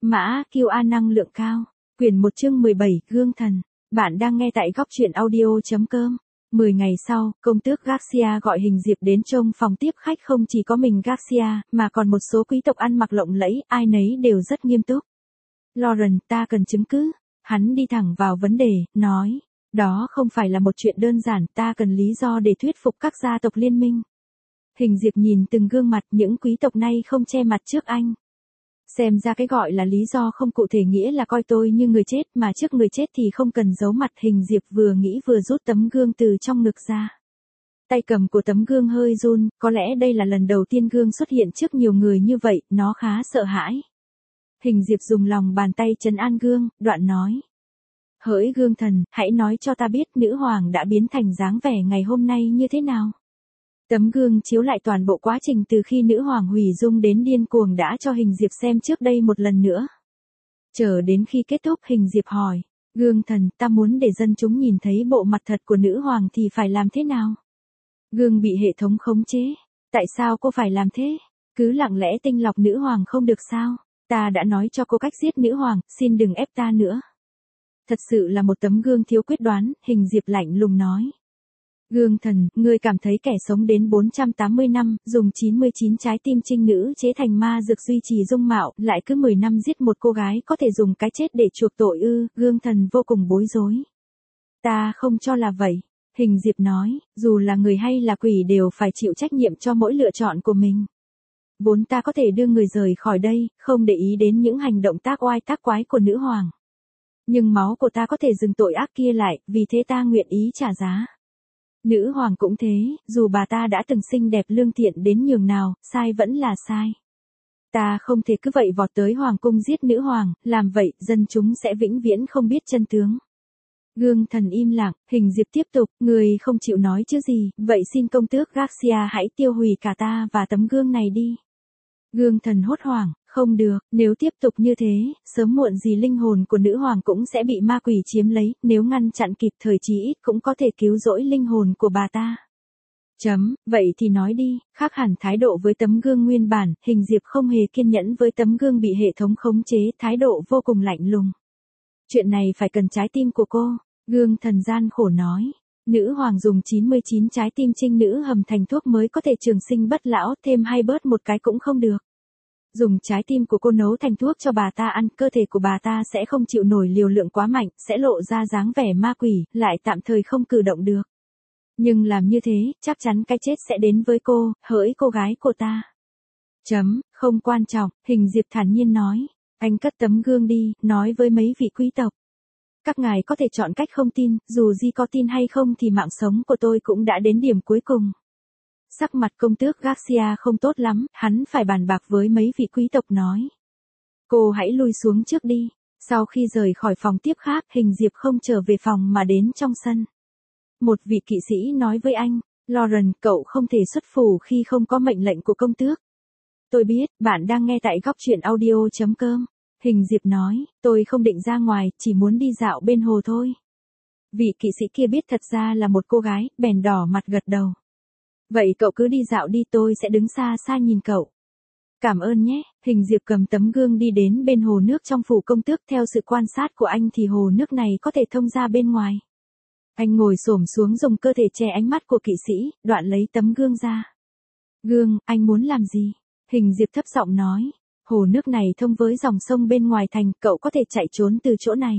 Mã QA năng lượng cao. Quyển 1 chương 17, Gương thần. Bạn đang nghe tại góc truyện audio.com. 10 ngày sau, công tước Garcia gọi Hình Diệp đến trông phòng tiếp khách, không chỉ có mình Garcia, mà còn một số quý tộc ăn mặc lộng lẫy, ai nấy đều rất nghiêm túc. Lauren, ta cần chứng cứ. Hắn đi thẳng vào vấn đề, nói. Đó không phải là một chuyện đơn giản, ta cần lý do để thuyết phục các gia tộc liên minh. Hình Diệp nhìn từng gương mặt, những quý tộc này không che mặt trước anh. Xem ra cái gọi là lý do không cụ thể nghĩa là coi tôi như người chết, mà trước người chết thì không cần giấu mặt. Hình Diệp vừa nghĩ vừa rút tấm gương từ trong ngực ra. Tay cầm của tấm gương hơi run, có lẽ đây là lần đầu tiên gương xuất hiện trước nhiều người như vậy, nó khá sợ hãi. Hình Diệp dùng lòng bàn tay trấn an gương, đoạn nói. Hỡi gương thần, hãy nói cho ta biết nữ hoàng đã biến thành dáng vẻ ngày hôm nay như thế nào. Tấm gương chiếu lại toàn bộ quá trình từ khi nữ hoàng hủy dung đến điên cuồng đã cho Hình Diệp xem trước đây một lần nữa. Chờ đến khi kết thúc, Hình Diệp hỏi, gương thần, ta muốn để dân chúng nhìn thấy bộ mặt thật của nữ hoàng thì phải làm thế nào? Gương bị hệ thống khống chế. Tại sao cô phải làm thế? Cứ lặng lẽ tinh lọc nữ hoàng không được sao? Ta đã nói cho cô cách giết nữ hoàng, xin đừng ép ta nữa. Thật sự là một tấm gương thiếu quyết đoán, Hình Diệp lạnh lùng nói. Gương thần, ngươi cảm thấy kẻ sống đến 480 năm, dùng 99 trái tim trinh nữ chế thành ma dược duy trì dung mạo, lại cứ 10 năm giết một cô gái có thể dùng cái chết để chuộc tội ư? Gương thần vô cùng bối rối. Ta không cho là vậy. Hình Diệp nói, dù là người hay là quỷ đều phải chịu trách nhiệm cho mỗi lựa chọn của mình. Vốn ta có thể đưa người rời khỏi đây, không để ý đến những hành động tác oai tác quái của nữ hoàng. Nhưng máu của ta có thể dừng tội ác kia lại, vì thế ta nguyện ý trả giá. Nữ hoàng cũng thế, dù bà ta đã từng xinh đẹp lương thiện đến nhường nào, sai vẫn là sai. Ta không thể cứ vậy vọt tới hoàng cung giết nữ hoàng, làm vậy dân chúng sẽ vĩnh viễn không biết chân tướng. Gương thần im lặng, Hình Diệp tiếp tục, người không chịu nói chứ gì, vậy xin công tước Garcia hãy tiêu hủy cả ta và tấm gương này đi. Gương thần hốt hoảng, không được, nếu tiếp tục như thế, sớm muộn gì linh hồn của nữ hoàng cũng sẽ bị ma quỷ chiếm lấy, nếu ngăn chặn kịp thời chí ít cũng có thể cứu rỗi linh hồn của bà ta. Vậy thì nói đi, khác hẳn thái độ với tấm gương nguyên bản, Hình Diệp không hề kiên nhẫn với tấm gương bị hệ thống khống chế, thái độ vô cùng lạnh lùng. Chuyện này phải cần trái tim của cô, gương thần gian khổ nói. Nữ hoàng dùng 99 trái tim trinh nữ hầm thành thuốc mới có thể trường sinh bất lão, thêm hay bớt một cái cũng không được. Dùng trái tim của cô nấu thành thuốc cho bà ta ăn, cơ thể của bà ta sẽ không chịu nổi liều lượng quá mạnh, sẽ lộ ra dáng vẻ ma quỷ, lại tạm thời không cử động được. Nhưng làm như thế, chắc chắn cái chết sẽ đến với cô, hỡi cô gái của ta. Không quan trọng, Hình Diệp thản nhiên nói. Anh cất tấm gương đi, nói với mấy vị quý tộc. Các ngài có thể chọn cách không tin, dù gì có tin hay không thì mạng sống của tôi cũng đã đến điểm cuối cùng. Sắc mặt công tước Garcia không tốt lắm, hắn phải bàn bạc với mấy vị quý tộc nói. Cô hãy lui xuống trước đi. Sau khi rời khỏi phòng tiếp khác, Hình Diệp không trở về phòng mà đến trong sân. Một vị kỵ sĩ nói với anh, Lauren, cậu không thể xuất phủ khi không có mệnh lệnh của công tước. Tôi biết, bạn đang nghe tại góc truyện audio.com. Hình Diệp nói, tôi không định ra ngoài, chỉ muốn đi dạo bên hồ thôi. Vị kỵ sĩ kia biết thật ra là một cô gái, bèn đỏ mặt gật đầu. Vậy cậu cứ đi dạo đi, tôi sẽ đứng xa xa nhìn cậu. Cảm ơn nhé. Hình Diệp cầm tấm gương đi đến bên hồ nước trong phủ công tước, theo sự quan sát của anh thì hồ nước này có thể thông ra bên ngoài. Anh ngồi xổm xuống dùng cơ thể che ánh mắt của kỵ sĩ, đoạn lấy tấm gương ra. Gương, anh muốn làm gì? Hình Diệp thấp giọng nói. Hồ nước này thông với dòng sông bên ngoài thành, cậu có thể chạy trốn từ chỗ này.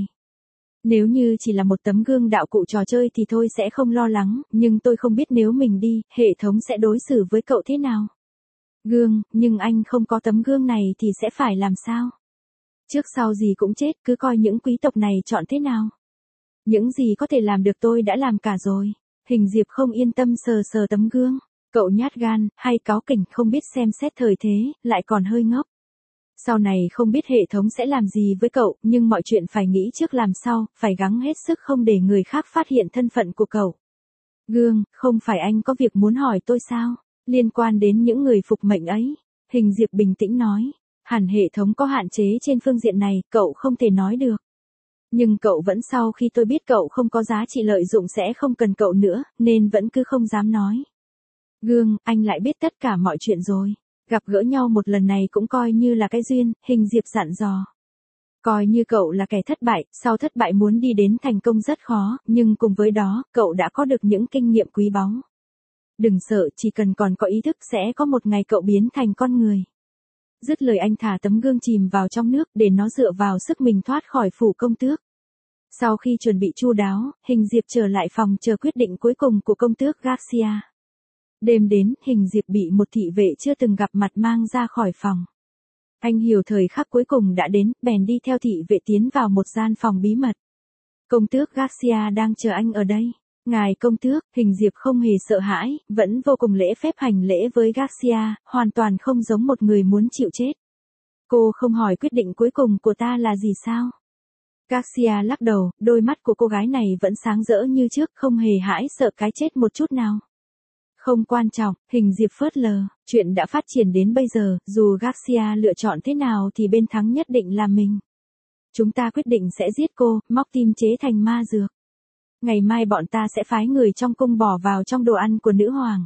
Nếu như chỉ là một tấm gương đạo cụ trò chơi thì tôi sẽ không lo lắng, nhưng tôi không biết nếu mình đi, hệ thống sẽ đối xử với cậu thế nào. Gương, nhưng anh không có tấm gương này thì sẽ phải làm sao? Trước sau gì cũng chết, cứ coi những quý tộc này chọn thế nào. Những gì có thể làm được tôi đã làm cả rồi. Hình Diệp không yên tâm sờ sờ tấm gương. Cậu nhát gan, hay cáu kỉnh, không biết xem xét thời thế, lại còn hơi ngốc. Sau này không biết hệ thống sẽ làm gì với cậu, nhưng mọi chuyện phải nghĩ trước làm sau, phải gắng hết sức không để người khác phát hiện thân phận của cậu. Gương, không phải anh có việc muốn hỏi tôi sao? Liên quan đến những người phục mệnh ấy. Hình Diệp bình tĩnh nói. Hẳn hệ thống có hạn chế trên phương diện này, cậu không thể nói được. Nhưng cậu vẫn, sau khi tôi biết cậu không có giá trị lợi dụng sẽ không cần cậu nữa, nên vẫn cứ không dám nói. Gương, anh lại biết tất cả mọi chuyện rồi. Gặp gỡ nhau một lần này cũng coi như là cái duyên, Hình Diệp dặn dò. Coi như cậu là kẻ thất bại, sau thất bại muốn đi đến thành công rất khó, nhưng cùng với đó, cậu đã có được những kinh nghiệm quý báu. Đừng sợ, chỉ cần còn có ý thức sẽ có một ngày cậu biến thành con người. Dứt lời anh thả tấm gương chìm vào trong nước để nó dựa vào sức mình thoát khỏi phủ công tước. Sau khi chuẩn bị chu đáo, Hình Diệp trở lại phòng chờ quyết định cuối cùng của công tước Garcia. Đêm đến, Hình Diệp bị một thị vệ chưa từng gặp mặt mang ra khỏi phòng. Anh hiểu thời khắc cuối cùng đã đến, bèn đi theo thị vệ tiến vào một gian phòng bí mật. Công tước Garcia đang chờ anh ở đây. Ngài công tước, Hình Diệp không hề sợ hãi, vẫn vô cùng lễ phép hành lễ với Garcia, hoàn toàn không giống một người muốn chịu chết. Cô không hỏi quyết định cuối cùng của ta là gì sao? Garcia lắc đầu, đôi mắt của cô gái này vẫn sáng rỡ như trước, không hề hãi sợ cái chết một chút nào. Không quan trọng, Hình Diệp phớt lờ, chuyện đã phát triển đến bây giờ, dù Garcia lựa chọn thế nào thì bên thắng nhất định là mình. Chúng ta quyết định sẽ giết cô, móc tim chế thành ma dược. Ngày mai bọn ta sẽ phái người trong cung bỏ vào trong đồ ăn của nữ hoàng.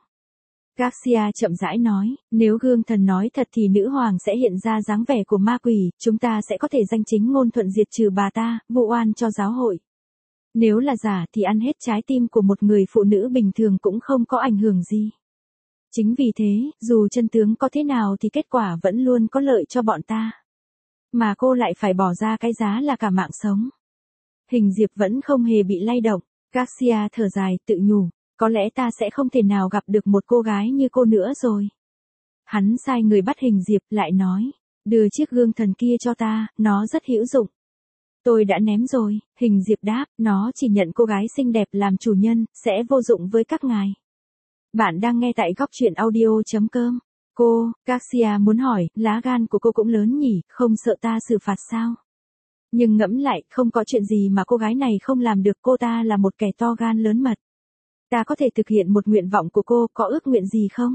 Garcia chậm rãi nói, nếu gương thần nói thật thì nữ hoàng sẽ hiện ra dáng vẻ của ma quỷ, chúng ta sẽ có thể danh chính ngôn thuận diệt trừ bà ta, vụ oan cho giáo hội. Nếu là giả thì ăn hết trái tim của một người phụ nữ bình thường cũng không có ảnh hưởng gì. Chính vì thế, dù chân tướng có thế nào thì kết quả vẫn luôn có lợi cho bọn ta. Mà cô lại phải bỏ ra cái giá là cả mạng sống. Hình Diệp vẫn không hề bị lay động. Garcia thở dài, tự nhủ, có lẽ ta sẽ không thể nào gặp được một cô gái như cô nữa rồi. Hắn sai người bắt Hình Diệp, lại nói, đưa chiếc gương thần kia cho ta, nó rất hữu dụng. Tôi đã ném rồi, Hình Diệp đáp, nó chỉ nhận cô gái xinh đẹp làm chủ nhân, sẽ vô dụng với các ngài. Bạn đang nghe tại góc truyện audio.com. Cô, Garcia muốn hỏi, lá gan của cô cũng lớn nhỉ, không sợ ta xử phạt sao? Nhưng ngẫm lại, không có chuyện gì mà cô gái này không làm được, cô ta là một kẻ to gan lớn mật. Ta có thể thực hiện một nguyện vọng của cô, có ước nguyện gì không?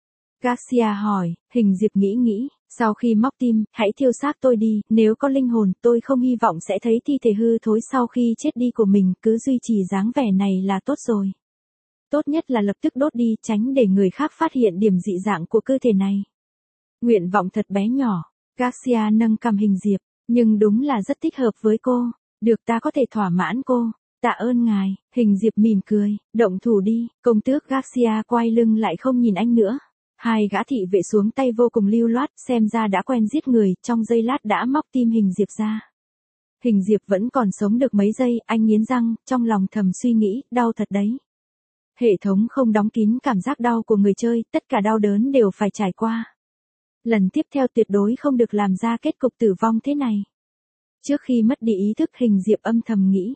Garcia hỏi, Hình Diệp nghĩ, sau khi móc tim, hãy thiêu xác tôi đi, nếu có linh hồn, tôi không hy vọng sẽ thấy thi thể hư thối sau khi chết đi của mình, cứ duy trì dáng vẻ này là tốt rồi. Tốt nhất là lập tức đốt đi, tránh để người khác phát hiện điểm dị dạng của cơ thể này. Nguyện vọng thật bé nhỏ, Garcia nâng cằm Hình Diệp, nhưng đúng là rất thích hợp với cô, được, ta có thể thỏa mãn cô. Tạ ơn ngài, Hình Diệp mỉm cười, động thủ đi, công tước Garcia quay lưng lại không nhìn anh nữa. Hai gã thị vệ xuống tay vô cùng lưu loát, xem ra đã quen giết người, trong giây lát đã móc tim Hình Diệp ra. Hình Diệp vẫn còn sống được mấy giây, anh nghiến răng, trong lòng thầm suy nghĩ, đau thật đấy. Hệ thống không đóng kín cảm giác đau của người chơi, tất cả đau đớn đều phải trải qua. Lần tiếp theo tuyệt đối không được làm ra kết cục tử vong thế này. Trước khi mất đi ý thức, Hình Diệp âm thầm nghĩ.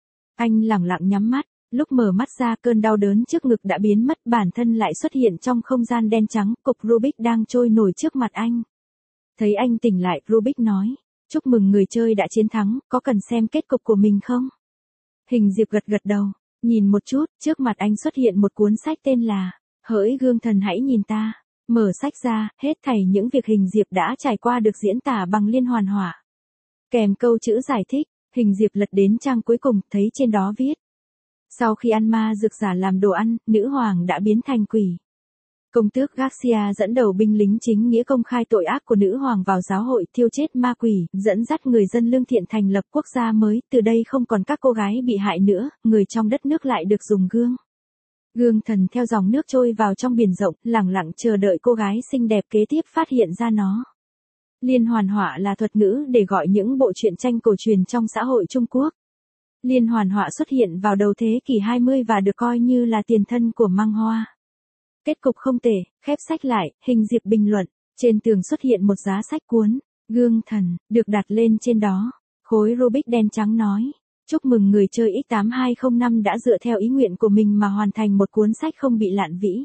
Anh lẳng lặng nhắm mắt, lúc mở mắt ra cơn đau đớn trước ngực đã biến mất, bản thân lại xuất hiện trong không gian đen trắng, cục Rubik đang trôi nổi trước mặt anh. Thấy anh tỉnh lại, Rubik nói, chúc mừng người chơi đã chiến thắng, có cần xem kết cục của mình không? Hình Diệp gật gật đầu, nhìn một chút, trước mặt anh xuất hiện một cuốn sách tên là, Hỡi gương thần hãy nhìn ta. Mở sách ra, hết thảy những việc Hình Diệp đã trải qua được diễn tả bằng liên hoàn hỏa. Kèm câu chữ giải thích, Hình Diệp lật đến trang cuối cùng, thấy trên đó viết. Sau khi ăn ma dược giả làm đồ ăn, nữ hoàng đã biến thành quỷ. Công tước Garcia dẫn đầu binh lính chính nghĩa công khai tội ác của nữ hoàng vào giáo hội, thiêu chết ma quỷ, dẫn dắt người dân lương thiện thành lập quốc gia mới, từ đây không còn các cô gái bị hại nữa, người trong đất nước lại được dùng gương. Gương thần theo dòng nước trôi vào trong biển rộng, lẳng lặng chờ đợi cô gái xinh đẹp kế tiếp phát hiện ra nó. Liên hoàn họa là thuật ngữ để gọi những bộ truyện tranh cổ truyền trong xã hội Trung Quốc. Liên hoàn họa xuất hiện vào đầu thế kỷ 20 và được coi như là tiền thân của măng hoa. Kết cục không tệ, khép sách lại, Hình Diệp bình luận, trên tường xuất hiện một giá sách cuốn, gương thần, được đặt lên trên đó. Khối Rubik đen trắng nói, chúc mừng người chơi X8205 đã dựa theo ý nguyện của mình mà hoàn thành một cuốn sách không bị lạn vĩ.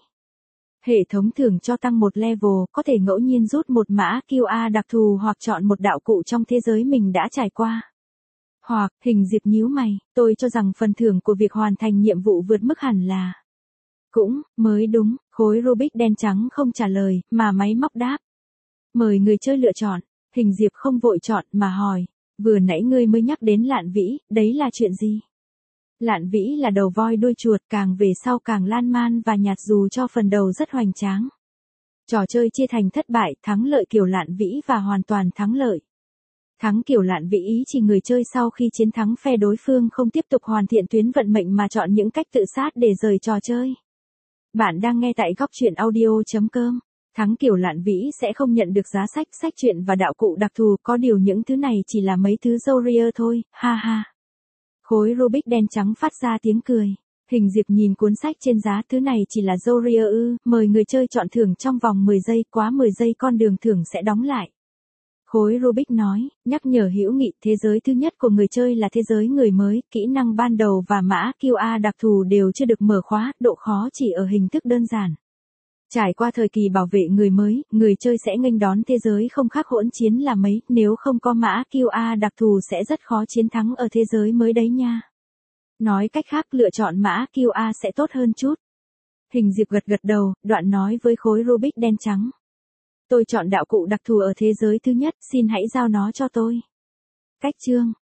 Hệ thống thưởng cho tăng một level, có thể ngẫu nhiên rút một mã QA đặc thù hoặc chọn một đạo cụ trong thế giới mình đã trải qua. Hoặc, Hình Diệp nhíu mày, tôi cho rằng phần thưởng của việc hoàn thành nhiệm vụ vượt mức hẳn là. Cũng, mới đúng, khối Rubik đen trắng không trả lời, mà máy móc đáp. Mời người chơi lựa chọn, Hình Diệp không vội chọn mà hỏi, vừa nãy ngươi mới nhắc đến lạn vĩ, đấy là chuyện gì? Lạn vĩ là đầu voi đuôi chuột, càng về sau càng lan man và nhạt dù cho phần đầu rất hoành tráng. Trò chơi chia thành thất bại, thắng lợi kiểu lạn vĩ và hoàn toàn thắng lợi. Thắng kiểu lạn vĩ ý chỉ người chơi sau khi chiến thắng phe đối phương không tiếp tục hoàn thiện tuyến vận mệnh mà chọn những cách tự sát để rời trò chơi. Bạn đang nghe tại góc truyện audio.com. Thắng kiểu lạn vĩ sẽ không nhận được giá sách, sách truyện và đạo cụ đặc thù, có điều những thứ này chỉ là mấy thứ Zoria thôi, ha ha. Khối Rubik đen trắng phát ra tiếng cười. Hình Diệp nhìn cuốn sách trên giá, thứ này chỉ là Zoria ư, mời người chơi chọn thưởng trong vòng 10 giây, quá 10 giây con đường thưởng sẽ đóng lại. Khối Rubik nói, nhắc nhở hữu nghị, thế giới thứ nhất của người chơi là thế giới người mới, kỹ năng ban đầu và mã QA đặc thù đều chưa được mở khóa, độ khó chỉ ở hình thức đơn giản. Trải qua thời kỳ bảo vệ người mới, người chơi sẽ nghênh đón thế giới không khác hỗn chiến là mấy, nếu không có mã QA đặc thù sẽ rất khó chiến thắng ở thế giới mới đấy nha. Nói cách khác, lựa chọn mã QA sẽ tốt hơn chút. Hình Diệp gật đầu, đoạn nói với khối Rubik đen trắng. Tôi chọn đạo cụ đặc thù ở thế giới thứ nhất, xin hãy giao nó cho tôi. Cách chương.